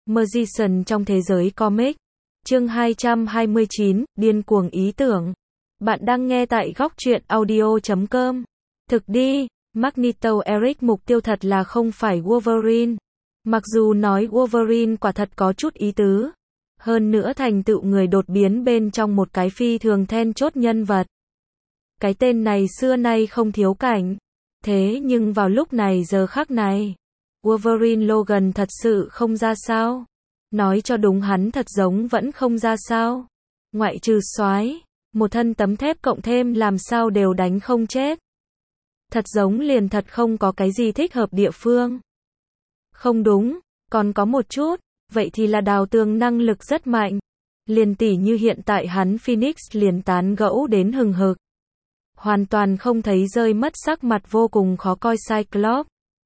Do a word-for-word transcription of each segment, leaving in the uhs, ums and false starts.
Magician trong thế giới comic. Chương hai trăm hai mươi chín, điên cuồng ý tưởng. Bạn đang nghe tại góc truyện audio chấm com. Thực đi, Magneto Eric mục tiêu thật là không phải Wolverine. Mặc dù nói Wolverine quả thật có chút ý tứ. Hơn nữa thành tựu người đột biến bên trong một cái phi thường then chốt nhân vật. Cái tên này xưa nay không thiếu cảnh. Thế nhưng vào lúc này giờ khắc này, Wolverine Logan thật sự không ra sao. Nói cho đúng hắn thật giống vẫn không ra sao. Ngoại trừ soái, một thân tấm thép cộng thêm làm sao đều đánh không chết. Thật giống liền thật không có cái gì thích hợp địa phương. Không đúng, còn có một chút, vậy thì là đào tường năng lực rất mạnh. Liền tỉ như hiện tại hắn Phoenix liền tán gẫu đến hừng hực. Hoàn toàn không thấy rơi mất sắc mặt vô cùng khó coi Cyclops.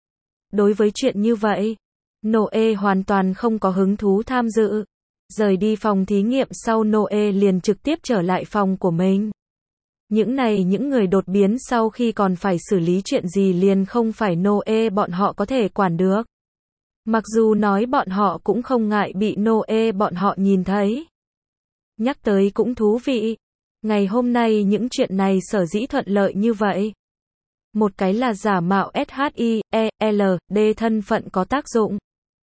Đối với chuyện như vậy, Noe hoàn toàn không có hứng thú tham dự. Rời đi phòng thí nghiệm sau Noe liền trực tiếp trở lại phòng của mình. Những này những người đột biến sau khi còn phải xử lý chuyện gì liền không phải Noe bọn họ có thể quản được. Mặc dù nói bọn họ cũng không ngại bị Noe bọn họ nhìn thấy. Nhắc tới cũng thú vị. Ngày hôm nay những chuyện này sở dĩ thuận lợi như vậy. Một cái là giả mạo ét hát i e lờ đê thân phận có tác dụng.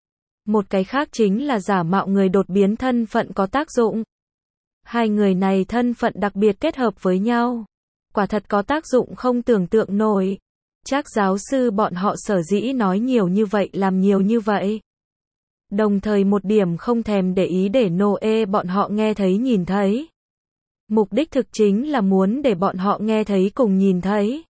Một cái khác chính là giả mạo người đột biến thân phận có tác dụng. Hai người này thân phận đặc biệt kết hợp với nhau. Quả thật có tác dụng không tưởng tượng nổi. Chắc giáo sư bọn họ sở dĩ nói nhiều như vậy làm nhiều như vậy. Đồng thời một điểm không thèm để ý để Noe bọn họ nghe thấy nhìn thấy. Mục đích thực chính là muốn để bọn họ nghe thấy cùng nhìn thấy.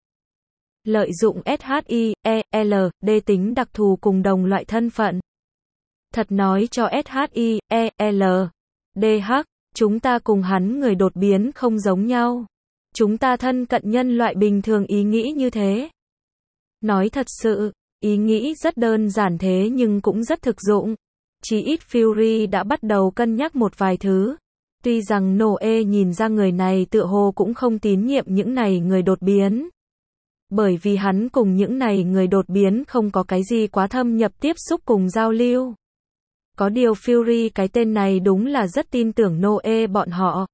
Lợi dụng ét hát i e lờ đê tính đặc thù cùng đồng loại thân phận. Thật nói cho ét hát i e lờ đê hát, chúng ta cùng hắn người đột biến không giống nhau. Chúng ta thân cận nhân loại bình thường ý nghĩ như thế. Nói thật sự, ý nghĩ rất đơn giản thế nhưng cũng rất thực dụng. Chỉ ít Fury đã bắt đầu cân nhắc một vài thứ. Tuy rằng Noe nhìn ra người này tựa hồ cũng không tín nhiệm những này người đột biến. Bởi vì hắn cùng những này người đột biến không có cái gì quá thâm nhập tiếp xúc cùng giao lưu. Có điều Fury cái tên này đúng là rất tin tưởng Noe bọn họ.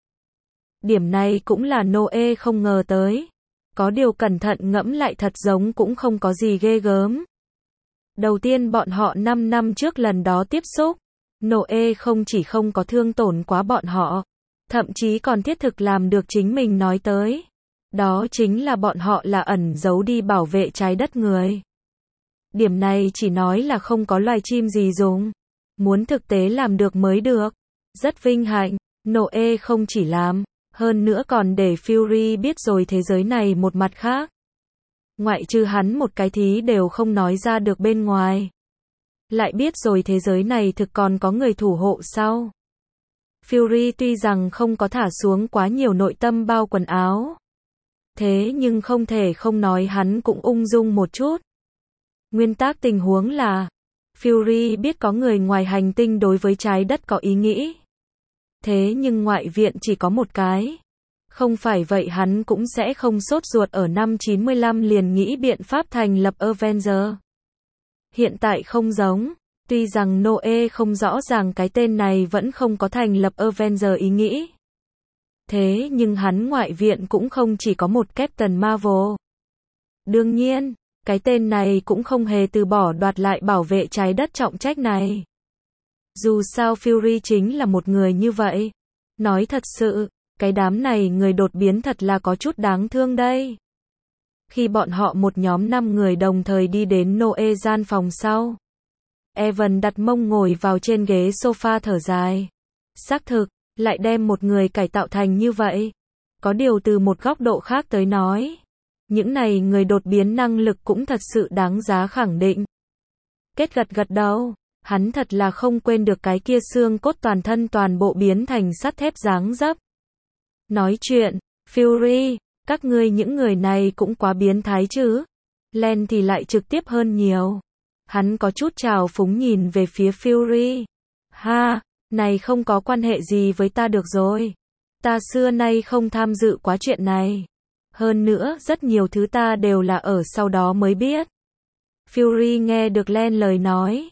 Điểm này cũng là Noe không ngờ tới. Có điều cẩn thận ngẫm lại thật giống cũng không có gì ghê gớm. Đầu tiên bọn họ năm năm trước lần đó tiếp xúc. Noe không chỉ không có thương tổn quá bọn họ. Thậm chí còn thiết thực làm được chính mình nói tới. Đó chính là bọn họ là ẩn giấu đi bảo vệ trái đất người. Điểm này chỉ nói là không có loài chim gì dùng. Muốn thực tế làm được mới được. Rất vinh hạnh, Noe không chỉ làm, hơn nữa còn để Fury biết rồi thế giới này một mặt khác. Ngoại trừ hắn một cái thí đều không nói ra được bên ngoài. Lại biết rồi thế giới này thực còn có người thủ hộ sau. Fury tuy rằng không có thả xuống quá nhiều nội tâm bao quần áo. Thế nhưng không thể không nói hắn cũng ung dung một chút. Nguyên tắc tình huống là, Fury biết có người ngoài hành tinh đối với trái đất có ý nghĩ. Thế nhưng ngoại viện chỉ có một cái. Không phải vậy hắn cũng sẽ không sốt ruột ở năm chín mươi lăm liền nghĩ biện pháp thành lập Avenger. Hiện tại không giống, tuy rằng Noe không rõ ràng cái tên này vẫn không có thành lập Avenger ý nghĩ. Thế nhưng hắn ngoại viện cũng không chỉ có một Captain Marvel. Đương nhiên, cái tên này cũng không hề từ bỏ đoạt lại bảo vệ trái đất trọng trách này. Dù sao Fury chính là một người như vậy. Nói thật sự, cái đám này người đột biến thật là có chút đáng thương đây. Khi bọn họ một nhóm năm người đồng thời đi đến Noe gian phòng sau. Evan đặt mông ngồi vào trên ghế sofa thở dài. Xác thực, lại đem một người cải tạo thành như vậy. Có điều từ một góc độ khác tới nói. Những này người đột biến năng lực cũng thật sự đáng giá khẳng định. Kết gật gật đầu, hắn thật là không quên được cái kia xương cốt toàn thân toàn bộ biến thành sắt thép dáng dấp. Nói chuyện, Fury, các ngươi những người này cũng quá biến thái chứ. Len thì lại trực tiếp hơn nhiều. Hắn có chút trào phúng nhìn về phía Fury. Ha, này không có quan hệ gì với ta được rồi. Ta xưa nay không tham dự quá chuyện này. Hơn nữa, rất nhiều thứ ta đều là ở sau đó mới biết. Fury nghe được Len lời nói.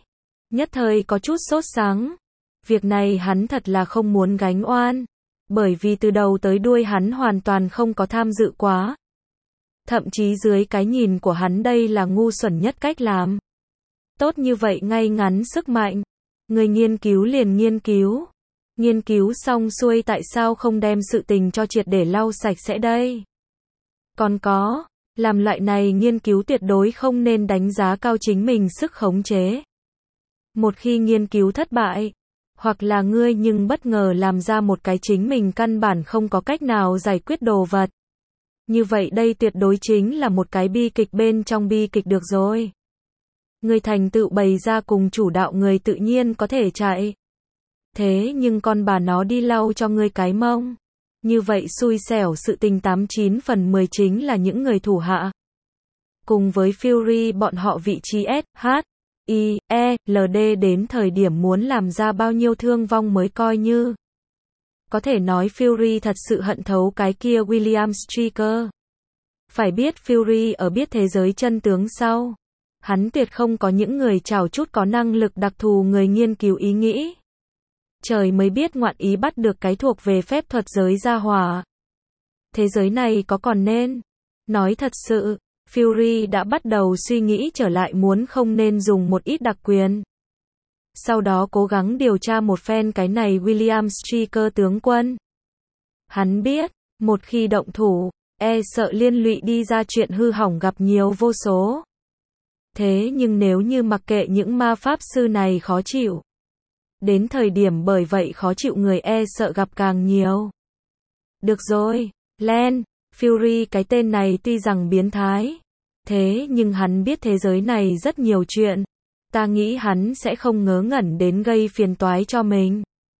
Nhất thời có chút sốt sắng. Việc này hắn thật là không muốn gánh oan. Bởi vì từ đầu tới đuôi hắn hoàn toàn không có tham dự quá. Thậm chí dưới cái nhìn của hắn đây là ngu xuẩn nhất cách làm. Tốt như vậy ngay ngắn sức mạnh. Người nghiên cứu liền nghiên cứu. Nghiên cứu xong xuôi tại sao không đem sự tình cho triệt để lau sạch sẽ đây? Còn có, làm loại này nghiên cứu tuyệt đối không nên đánh giá cao chính mình sức khống chế. Một khi nghiên cứu thất bại, hoặc là ngươi nhưng bất ngờ làm ra một cái chính mình căn bản không có cách nào giải quyết đồ vật. Như vậy đây tuyệt đối chính là một cái bi kịch bên trong bi kịch được rồi. Người thành tựu bày ra cùng chủ đạo người tự nhiên có thể chạy. Thế nhưng con bà nó đi lau cho ngươi cái mông. Như vậy xui xẻo sự tình tám chín phần mười chính là những người thủ hạ. Cùng với Fury bọn họ vị trí S, H, I, E, L D đến thời điểm muốn làm ra bao nhiêu thương vong mới coi như. Có thể nói Fury thật sự hận thấu cái kia William Stryker. Phải biết Fury ở biết thế giới chân tướng sau. Hắn tuyệt không có những người chào chút có năng lực đặc thù người nghiên cứu ý nghĩ. Trời mới biết ngoạn ý bắt được cái thuộc về phép thuật giới gia hỏa. Thế giới này có còn nên. Nói thật sự, Fury đã bắt đầu suy nghĩ trở lại muốn không nên dùng một ít đặc quyền. Sau đó cố gắng điều tra một phen cái này William Stryker tướng quân. Hắn biết, một khi động thủ, e sợ liên lụy đi ra chuyện hư hỏng gặp nhiều vô số. Thế nhưng nếu như mặc kệ những ma pháp sư này khó chịu. Đến thời điểm bởi vậy khó chịu người e sợ gặp càng nhiều. Được rồi, Len, Fury cái tên này tuy rằng biến thái. Thế nhưng hắn biết thế giới này rất nhiều chuyện. Ta nghĩ hắn sẽ không ngớ ngẩn đến gây phiền toái cho mình.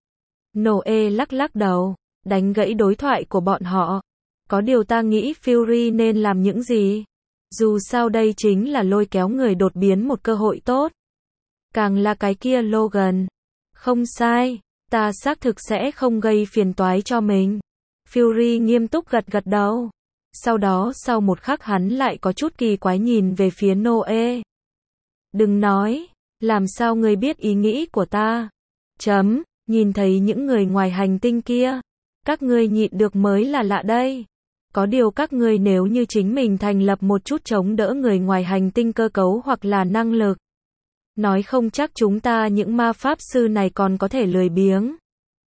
Noe lắc lắc đầu, đánh gãy đối thoại của bọn họ. Có điều ta nghĩ Fury nên làm những gì? Dù sao đây chính là lôi kéo người đột biến một cơ hội tốt. Càng là cái kia Logan. Không sai, ta xác thực sẽ không gây phiền toái cho mình. Fury nghiêm túc gật gật đầu. Sau đó sau một khắc hắn lại có chút kỳ quái nhìn về phía Noe. Đừng nói, làm sao ngươi biết ý nghĩ của ta? Chấm, nhìn thấy những người ngoài hành tinh kia. Các ngươi nhịn được mới là lạ đây. Có điều các ngươi nếu như chính mình thành lập một chút chống đỡ người ngoài hành tinh cơ cấu hoặc là năng lực. Nói không chắc chúng ta những ma pháp sư này còn có thể lười biếng.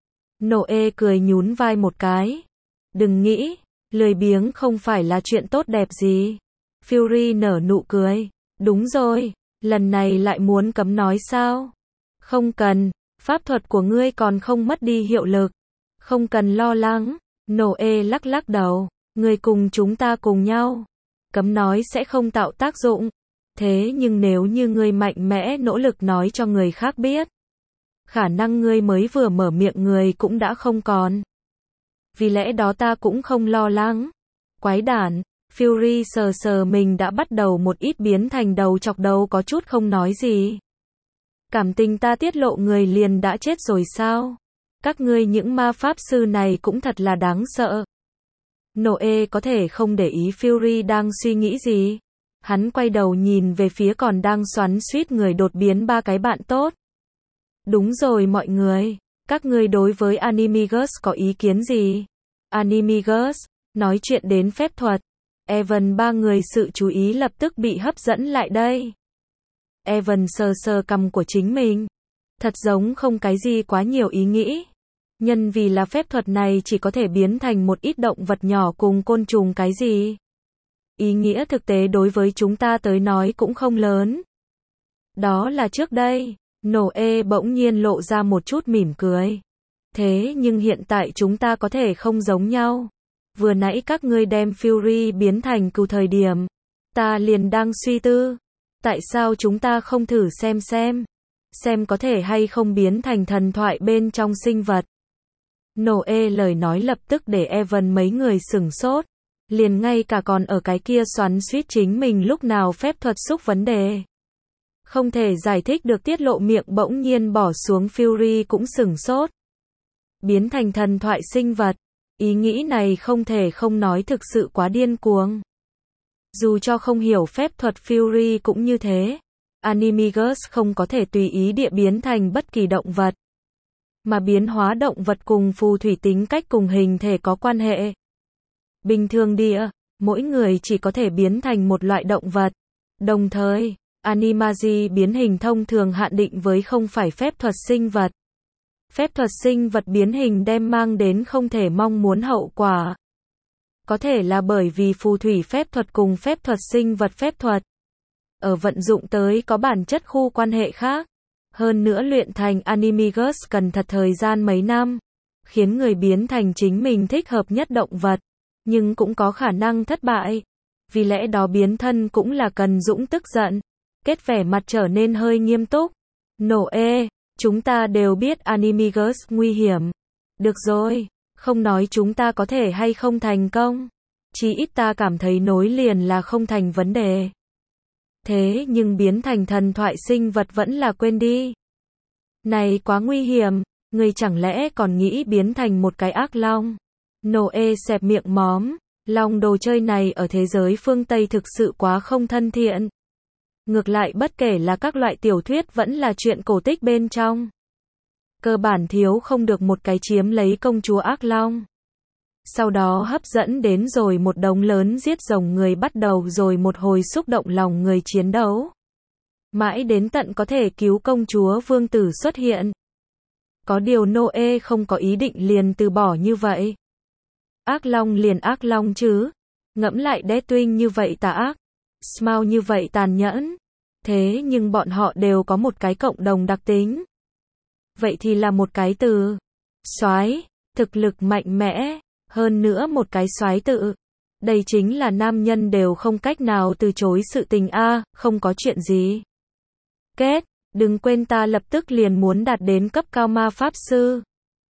Noe cười nhún vai một cái. Đừng nghĩ, lười biếng không phải là chuyện tốt đẹp gì. Fury nở nụ cười. Đúng rồi, lần này lại muốn cấm nói sao? Không cần, pháp thuật của ngươi còn không mất đi hiệu lực. Không cần lo lắng. Noe lắc lắc đầu. Ngươi cùng chúng ta cùng nhau. Cấm nói sẽ không tạo tác dụng. Thế nhưng nếu như ngươi mạnh mẽ nỗ lực nói cho người khác biết. Khả năng ngươi mới vừa mở miệng người cũng đã không còn. Vì lẽ đó ta cũng không lo lắng. Quái đản, Fury sờ sờ mình đã bắt đầu một ít biến thành đầu chọc đầu có chút không nói gì. Cảm tình ta tiết lộ người liền đã chết rồi sao? Các ngươi những ma pháp sư này cũng thật là đáng sợ. Noe có thể không để ý Fury đang suy nghĩ gì. Hắn quay đầu nhìn về phía còn đang xoắn xuýt người đột biến ba cái bạn tốt. Đúng rồi mọi người, các ngươi đối với Animagus có ý kiến gì? Animagus, nói chuyện đến phép thuật. Evan ba người sự chú ý lập tức bị hấp dẫn lại đây. Evan sờ sờ cằm của chính mình. Thật giống không cái gì quá nhiều ý nghĩ. Nhân vì là phép thuật này chỉ có thể biến thành một ít động vật nhỏ cùng côn trùng cái gì. Ý nghĩa thực tế đối với chúng ta tới nói cũng không lớn. Đó là trước đây, Noe bỗng nhiên lộ ra một chút mỉm cười. Thế nhưng hiện tại chúng ta có thể không giống nhau. Vừa nãy các ngươi đem Fury biến thành cừu thời điểm. Ta liền đang suy tư. Tại sao chúng ta không thử xem xem. Xem có thể hay không biến thành thần thoại bên trong sinh vật. Noe lời nói lập tức để Evan mấy người sửng sốt. Liền ngay cả còn ở cái kia xoắn xuýt chính mình lúc nào phép thuật xúc vấn đề. Không thể giải thích được tiết lộ miệng bỗng nhiên bỏ xuống Fury cũng sửng sốt. Biến thành thần thoại sinh vật. Ý nghĩ này không thể không nói thực sự quá điên cuồng. Dù cho không hiểu phép thuật Fury cũng như thế. Animagus không có thể tùy ý địa biến thành bất kỳ động vật, mà biến hóa động vật cùng phù thủy tính cách cùng hình thể có quan hệ. Bình thường địa, mỗi người chỉ có thể biến thành một loại động vật. Đồng thời, Animagi biến hình thông thường hạn định với không phải phép thuật sinh vật. Phép thuật sinh vật biến hình đem mang đến không thể mong muốn hậu quả. Có thể là bởi vì phù thủy phép thuật cùng phép thuật sinh vật phép thuật ở vận dụng tới có bản chất khu quan hệ khác. Hơn nữa luyện thành Animagus cần thật thời gian mấy năm, khiến người biến thành chính mình thích hợp nhất động vật, nhưng cũng có khả năng thất bại. Vì lẽ đó biến thân cũng là cần dũng tức giận, kết vẻ mặt trở nên hơi nghiêm túc. Noe, chúng ta đều biết Animagus nguy hiểm. Được rồi, không nói chúng ta có thể hay không thành công. Chí ít ta cảm thấy nối liền là không thành vấn đề. Thế nhưng biến thành thần thoại sinh vật vẫn là quên đi. Này quá nguy hiểm, người chẳng lẽ còn nghĩ biến thành một cái ác long? Noe xẹp miệng móm, long đồ chơi này ở thế giới phương Tây thực sự quá không thân thiện. Ngược lại bất kể là các loại tiểu thuyết vẫn là chuyện cổ tích bên trong, cơ bản thiếu không được một cái chiếm lấy công chúa ác long. Sau đó hấp dẫn đến rồi một đống lớn giết rồng người bắt đầu rồi một hồi xúc động lòng người chiến đấu. Mãi đến tận có thể cứu công chúa vương tử xuất hiện. Có điều Noe không có ý định liền từ bỏ như vậy. Ác long liền ác long chứ. Ngẫm lại Deathwing như vậy tà ác. Smaug như vậy tàn nhẫn. Thế nhưng bọn họ đều có một cái cộng đồng đặc tính. Vậy thì là một cái từ. Soái, thực lực mạnh mẽ. Hơn nữa một cái soái tự. Đây chính là nam nhân đều không cách nào từ chối sự tình a, à, không có chuyện gì. Kết, đừng quên ta lập tức liền muốn đạt đến cấp cao ma pháp sư.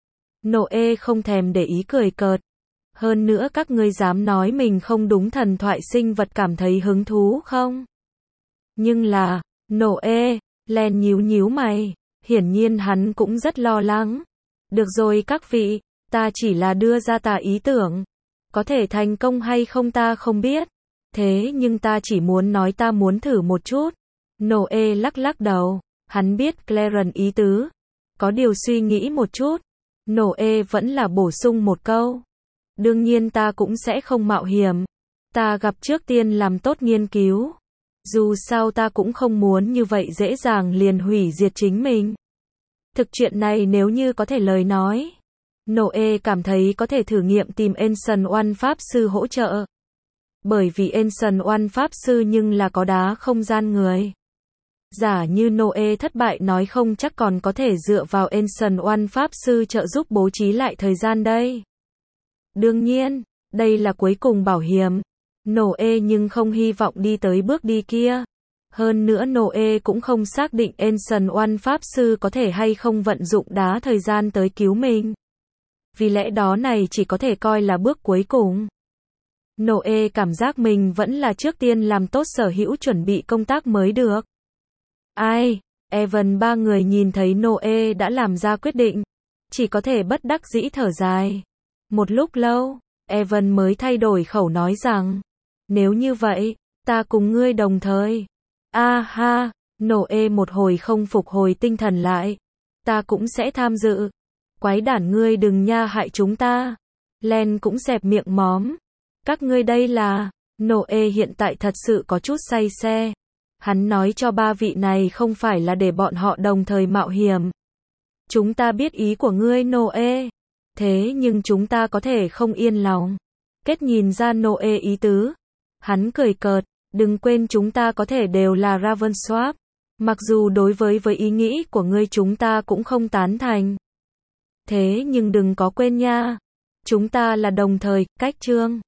Noe không thèm để ý cười cợt. Hơn nữa các ngươi dám nói mình không đúng thần thoại sinh vật cảm thấy hứng thú không? Nhưng là, Noe, Len nhíu nhíu mày, hiển nhiên hắn cũng rất lo lắng. Được rồi các vị, ta chỉ là đưa ra ta ý tưởng. Có thể thành công hay không ta không biết. Thế nhưng ta chỉ muốn nói ta muốn thử một chút. Noe lắc lắc đầu, hắn biết Clarence ý tứ. Có điều suy nghĩ một chút. Noe vẫn là bổ sung một câu. Đương nhiên ta cũng sẽ không mạo hiểm. Ta gặp trước tiên làm tốt nghiên cứu. Dù sao ta cũng không muốn như vậy dễ dàng liền hủy diệt chính mình. Thực chuyện này nếu như có thể lời nói. Noe cảm thấy có thể thử nghiệm tìm Ancient One Pháp Sư hỗ trợ. Bởi vì Ancient One Pháp Sư nhưng là có đá không gian người. Giả như Noe thất bại nói không chắc còn có thể dựa vào Ancient One Pháp Sư trợ giúp bố trí lại thời gian đây. Đương nhiên, đây là cuối cùng bảo hiểm. Noe nhưng không hy vọng đi tới bước đi kia. Hơn nữa Noe cũng không xác định Ancient One Pháp Sư có thể hay không vận dụng đá thời gian tới cứu mình. Vì lẽ đó này chỉ có thể coi là bước cuối cùng. Noe cảm giác mình vẫn là trước tiên làm tốt sở hữu chuẩn bị công tác mới được. Ai, Evan ba người nhìn thấy Noe đã làm ra quyết định. Chỉ có thể bất đắc dĩ thở dài. Một lúc lâu, Evan mới thay đổi khẩu nói rằng. Nếu như vậy, ta cùng ngươi đồng thời. A ha, Noe một hồi không phục hồi tinh thần lại. Ta cũng sẽ tham dự. Quái đản ngươi đừng nha hại chúng ta. Len cũng xẹp miệng móm. Các ngươi đây là. Noe hiện tại thật sự có chút say xe. Hắn nói cho ba vị này không phải là để bọn họ đồng thời mạo hiểm. Chúng ta biết ý của ngươi Noe. Thế nhưng chúng ta có thể không yên lòng. Kết nhìn ra Noe ý tứ. Hắn cười cợt. Đừng quên chúng ta có thể đều là Ravenswap. Mặc dù đối với với ý nghĩ của ngươi chúng ta cũng không tán thành. Thế nhưng đừng có quên nha. Chúng ta là đồng thời, cách chương.